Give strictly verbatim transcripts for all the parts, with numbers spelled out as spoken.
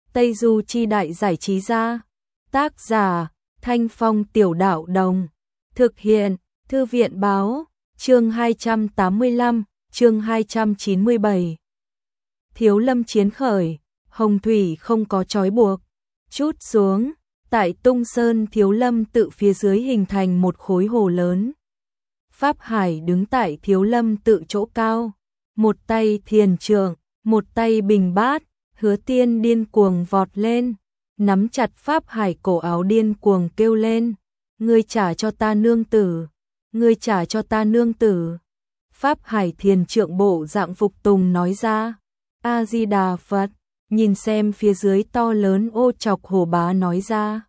Tây Du Chi Đại Giải Trí Gia. Tác giả Thanh Phong Tiểu Đạo Đồng. Thực hiện Thư viện Báo. Chương hai trăm tám mươi lăm, chương hai trăm chín mươi bảy. Thiếu Lâm chiến khởi, hồng thủy không có trói buộc. Chút xuống, tại Tung Sơn Thiếu Lâm tự phía dưới hình thành một khối hồ lớn. Pháp Hải đứng tại Thiếu Lâm tự chỗ cao, một tay thiền trượng, một tay bình bát. Hứa Tiên điên cuồng vọt lên, nắm chặt Pháp Hải cổ áo điên cuồng kêu lên, ngươi trả cho ta nương tử, ngươi trả cho ta nương tử. Pháp Hải thiền trượng bộ dạng phục tùng nói ra, A Di Đà Phật. Nhìn xem phía dưới to lớn ô chọc hồ bá nói ra,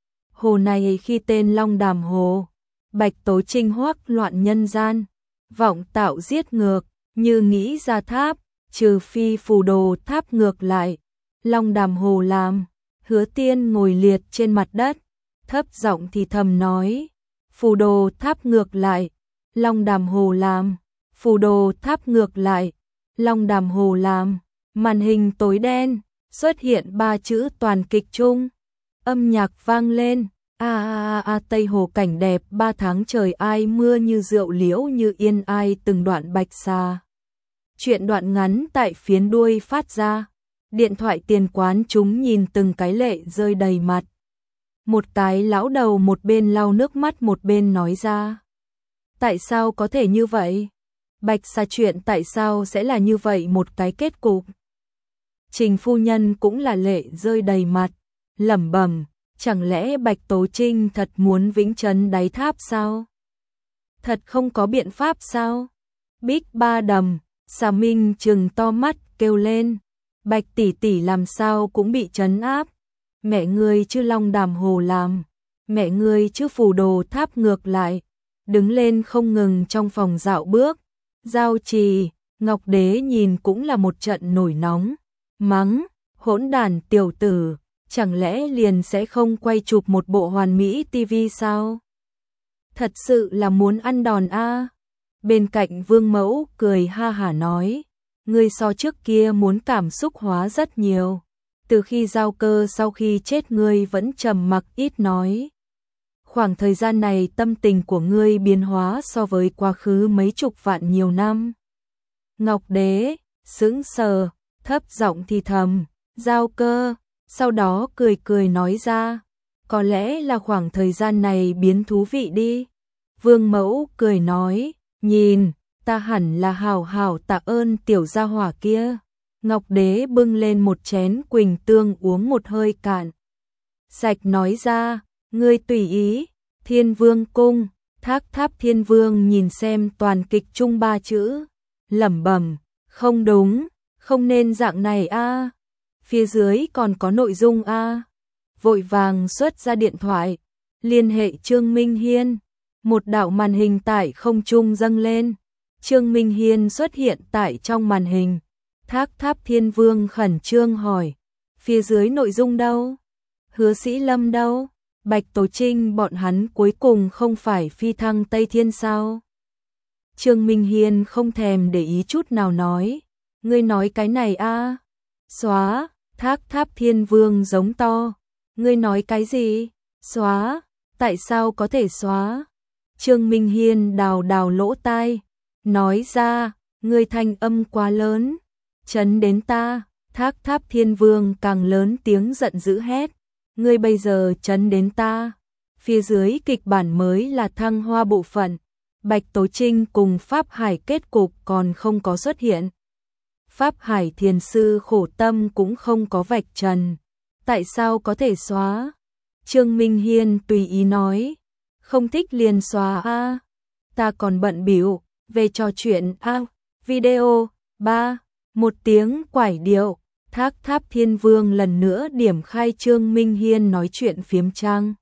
hồ này khi tên Long Đàm Hồ, bạch tố trinh hoắc loạn nhân gian, vọng tạo giết ngược, như nghĩ ra tháp, trừ phi phù đồ tháp ngược lại. Long Đàm Hồ làm. Hứa Tiên ngồi liệt trên mặt đất, thấp giọng thì thầm nói, phù đồ tháp ngược lại. Long Đàm Hồ làm. Phù đồ tháp ngược lại. Long Đàm Hồ làm. Màn hình tối đen, xuất hiện ba chữ toàn kịch chung. Âm nhạc vang lên, a a a a Tây Hồ cảnh đẹp, ba tháng trời ai mưa như rượu liễu như yên ai từng đoạn bạch xa. Chuyện đoạn ngắn tại phiến đuôi phát ra. Điện thoại tiền quán chúng nhìn từng cái lệ rơi đầy mặt. Một cái lão đầu một bên lau nước mắt một bên nói ra, tại sao có thể như vậy? Bạch xa chuyện tại sao sẽ là như vậy một cái kết cục? Trình phu nhân cũng là lệ rơi đầy mặt, lẩm bẩm, chẳng lẽ Bạch Tố Trinh thật muốn vĩnh trấn đáy tháp sao? Thật không có biện pháp sao? Bích Ba Đầm, Xà Minh trừng to mắt kêu lên, Bạch tỷ tỷ làm sao cũng bị trấn áp. Mẹ ngươi chứ Long Đàm Hồ làm, mẹ ngươi chứ phù đồ tháp ngược lại. Đứng lên không ngừng trong phòng dạo bước. Giao Trì, Ngọc Đế nhìn cũng là một trận nổi nóng, mắng, hỗn đàn tiểu tử, chẳng lẽ liền sẽ không quay chụp một bộ hoàn mỹ tivi sao? Thật sự là muốn ăn đòn a. Bên cạnh Vương Mẫu cười ha hả nói, ngươi so trước kia muốn cảm xúc hóa rất nhiều. Từ khi Giao Cơ sau khi chết ngươi vẫn trầm mặc ít nói. Khoảng thời gian này tâm tình của ngươi biến hóa so với quá khứ mấy chục vạn nhiều năm. Ngọc Đế sững sờ, thấp giọng thì thầm, Giao Cơ, sau đó cười cười nói ra, có lẽ là khoảng thời gian này biến thú vị đi. Vương Mẫu cười nói, nhìn, ta hẳn là hảo hảo tạ ơn tiểu gia hỏa kia. Ngọc Đế bưng lên một chén quỳnh tương uống một hơi cạn sạch nói ra, ngươi tùy ý. Thiên Vương cung, Thác Tháp Thiên Vương nhìn xem toàn kịch chung ba chữ, lẩm bẩm, không đúng, không nên dạng này a. Phía dưới còn có nội dung a. Vội vàng xuất ra điện thoại, liên hệ Trương Minh Hiên. Một đạo màn hình tại không trung dâng lên. Trương Minh Hiên xuất hiện tại trong màn hình. Thác Tháp Thiên Vương khẩn trương hỏi, phía dưới nội dung đâu? Hứa Sĩ Lâm đâu? Bạch Tố Trinh bọn hắn cuối cùng không phải phi thăng Tây Thiên sao? Trương Minh Hiên không thèm để ý chút nào nói, ngươi nói cái này a? Xóa. Thác Tháp Thiên Vương giống to, ngươi nói cái gì? Xóa. Tại sao có thể xóa? Trương Minh Hiên đào đào lỗ tai, nói ra, ngươi thanh âm quá lớn, chấn đến ta. Thác Tháp Thiên Vương càng lớn tiếng giận dữ hét, ngươi bây giờ chấn đến ta. Phía dưới kịch bản mới là thăng hoa bộ phận, Bạch Tố Trinh cùng Pháp Hải kết cục còn không có xuất hiện. Pháp Hải thiền sư khổ tâm cũng không có vạch trần, tại sao có thể xóa? Trương Minh Hiên tùy ý nói, không thích liền xóa a, ta còn bận bịu về trò chuyện a. Video ba, một tiếng quải điệu. Thác Tháp Thiên Vương lần nữa điểm khai Trương Minh Hiên nói chuyện phiếm trang.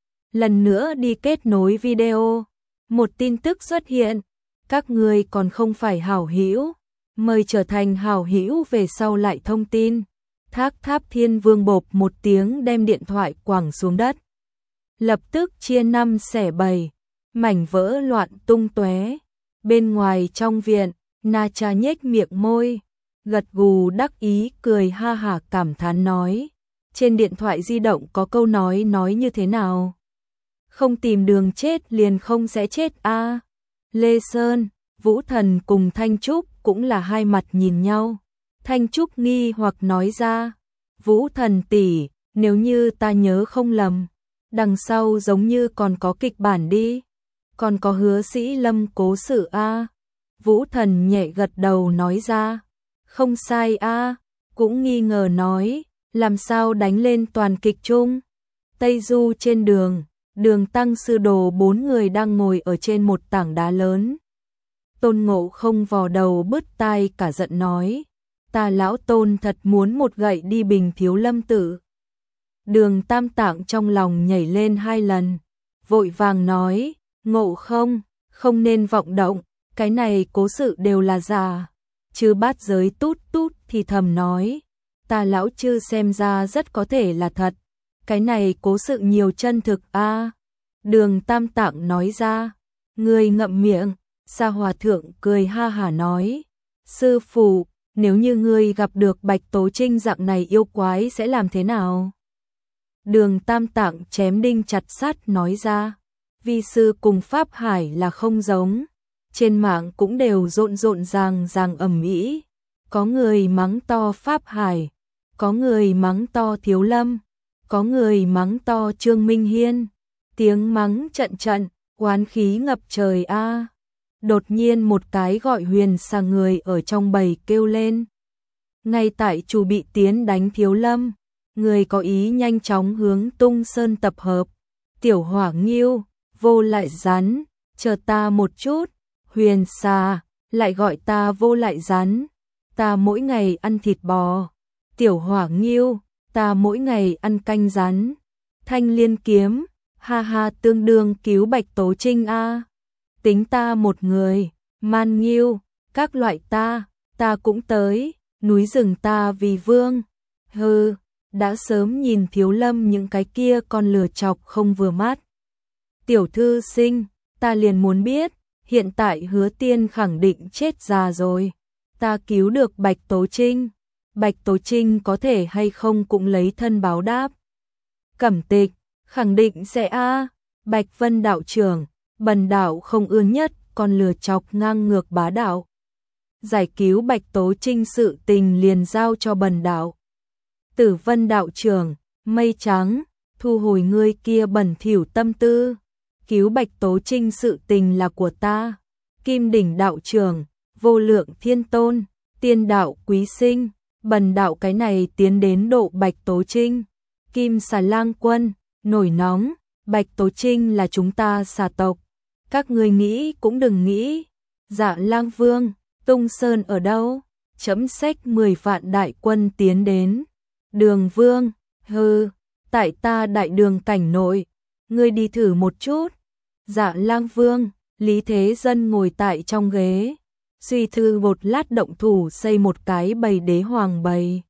Lần nữa đi kết nối video. Một tin tức xuất hiện, các ngươi còn không phải hảo hữu, mời trở thành hảo hữu về sau lại thông tin. Thác Tháp Thiên Vương bộp một tiếng đem điện thoại quẳng xuống đất. Lập tức chia năm xẻ bảy, mảnh vỡ loạn tung tóe. Bên ngoài trong viện, Na Cha nhếch miệng môi, gật gù đắc ý cười ha hả cảm thán nói, trên điện thoại di động có câu nói nói như thế nào? Không tìm đường chết liền không sẽ chết a. À. Lê Sơn, Vũ Thần cùng Thanh Trúc cũng là hai mặt nhìn nhau. Thanh Trúc nghi hoặc nói ra, Vũ Thần tỷ, nếu như ta nhớ không lầm, đằng sau giống như còn có kịch bản đi, còn có Hứa Sĩ Lâm cố sự a. À. Vũ Thần nhẹ gật đầu nói ra, không sai a. À. Cũng nghi ngờ nói, làm sao đánh lên toàn kịch chung. Tây Du trên đường, Đường Tăng Sư Đồ bốn người đang ngồi ở trên một tảng đá lớn. Tôn Ngộ Không vò đầu bứt tai cả giận nói, ta lão Tôn thật muốn một gậy đi Bình Thiếu Lâm Tự. Đường Tam Tạng trong lòng nhảy lên hai lần, vội vàng nói, Ngộ Không, không nên vọng động, cái này cố sự đều là giả. Chư Bát Giới tút tút thì thầm nói, ta lão chư xem ra rất có thể là thật, cái này cố sự nhiều chân thực a. À. Đường Tam Tạng nói ra, ngươi ngậm miệng. Sa Hòa Thượng cười ha hả nói, sư phụ, nếu như ngươi gặp được Bạch Tố Trinh dạng này yêu quái sẽ làm thế nào? Đường Tam Tạng chém đinh chặt sắt nói ra, vi sư cùng Pháp Hải là không giống, trên mạng cũng đều rộn rộn ràng ràng ầm ĩ, có người mắng to Pháp Hải, có người mắng to Thiếu Lâm, có người mắng to Trương Minh Hiên, tiếng mắng trận trận, oán khí ngập trời a. À. Đột nhiên một cái gọi huyền xà người ở trong bầy kêu lên. Ngay tại chủ bị tiến đánh Thiếu Lâm, người có ý nhanh chóng hướng Tung Sơn tập hợp. Tiểu Hỏa Nghiêu, Vô Lại Rắn, chờ ta một chút, huyền xà, lại gọi ta Vô Lại Rắn, ta mỗi ngày ăn thịt bò. Tiểu Hỏa Nghiêu, ta mỗi ngày ăn canh rắn. Thanh Liên Kiếm, ha ha tương đương cứu Bạch Tố Trinh a. À. Tính ta một người, Man Nghiêu, các loại ta, ta cũng tới, núi rừng ta vì vương. Hừ, đã sớm nhìn Thiếu Lâm những cái kia con lừa chọc không vừa mắt. Tiểu thư sinh, ta liền muốn biết, hiện tại Hứa Tiên khẳng định chết già rồi. Ta cứu được Bạch Tố Trinh, Bạch Tố Trinh có thể hay không cũng lấy thân báo đáp. Cẩm Tịch, khẳng định sẽ a. À. Bạch Vân đạo trưởng, bần đạo không ưa nhất con lừa chọc ngang ngược bá đạo. Giải cứu Bạch Tố Trinh sự tình liền giao cho bần đạo. Tử Vân đạo trưởng, mây trắng, thu hồi ngươi kia bẩn thỉu tâm tư. Cứu Bạch Tố Trinh sự tình là của ta. Kim Đỉnh đạo trưởng, vô lượng thiên tôn, tiên đạo quý sinh, bần đạo cái này tiến đến độ Bạch Tố Trinh. Kim Xà Lang quân, nổi nóng, Bạch Tố Trinh là chúng ta xà tộc. Các ngươi nghĩ cũng đừng nghĩ. Dạ Lang Vương, Tung Sơn ở đâu? Chấm sách mười vạn đại quân tiến đến. Đường Vương, hừ, tại ta đại đường cảnh nội, ngươi đi thử một chút. Dạ Lang Vương, Lý Thế Dân ngồi tại trong ghế, suy thư một lát động thủ xây một cái bầy đế hoàng bầy.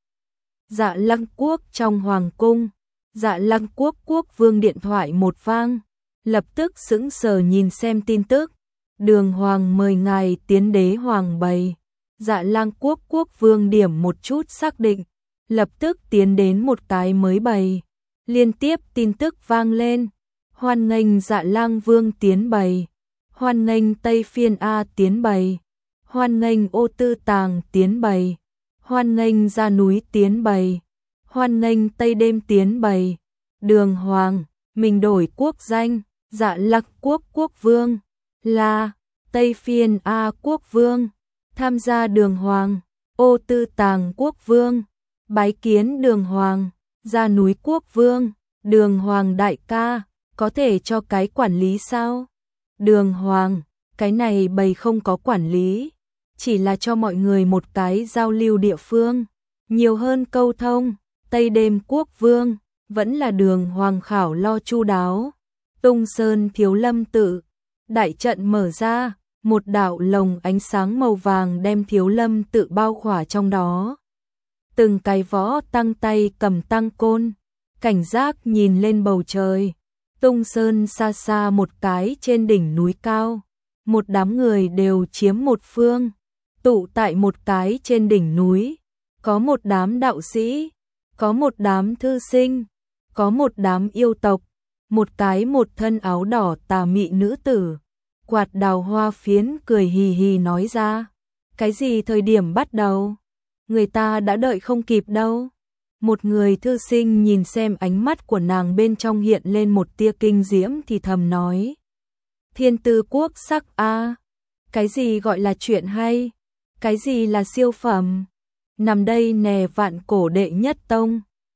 Dạ Lăng Quốc trong hoàng cung, Dạ Lăng Quốc quốc vương điện thoại một vang, lập tức sững sờ nhìn xem tin tức. Đường hoàng mời ngài tiến đế hoàng bầy. Dạ Lăng Quốc quốc vương điểm một chút xác định, lập tức tiến đến một cái mới bầy. Liên tiếp tin tức vang lên, hoan nghênh Dạ Lang Vương tiến bầy, hoan nghênh Tây Phiên A tiến bầy, hoan nghênh Ô Tư Tàng tiến bầy, hoan nghênh Ra Núi tiến bầy, hoan nghênh Tây Đêm tiến bầy. Đường hoàng, mình đổi quốc danh, Dạ Lăng Quốc quốc vương là Tây Phiên A quốc vương, tham gia đường hoàng. Ô Tư Tàng quốc vương, bái kiến đường hoàng. Ra Núi quốc vương, đường hoàng đại ca, có thể cho cái quản lý sao? Đường hoàng, cái này bầy không có quản lý, chỉ là cho mọi người một cái giao lưu địa phương, nhiều hơn câu thông. Tây Đêm quốc vương, vẫn là đường hoàng khảo lo chu đáo. Tung Sơn Thiếu Lâm tự, đại trận mở ra, một đạo lồng ánh sáng màu vàng đem Thiếu Lâm tự bao khỏa trong đó. Từng cái võ tăng tay cầm tăng côn, cảnh giác nhìn lên bầu trời. Tung Sơn xa xa một cái trên đỉnh núi cao, một đám người đều chiếm một phương, tụ tại một cái trên đỉnh núi, có một đám đạo sĩ, có một đám thư sinh, có một đám yêu tộc, một cái một thân áo đỏ tà mị nữ tử, quạt đào hoa phiến cười hì hì nói ra. Cái gì thời điểm bắt đầu? Người ta đã đợi không kịp đâu. Một người thư sinh nhìn xem ánh mắt của nàng bên trong hiện lên một tia kinh diễm thì thầm nói. Thiên tư quốc sắc a, cái gì gọi là chuyện hay? Cái gì là siêu phẩm? Nằm đây nè vạn cổ đệ nhất tông.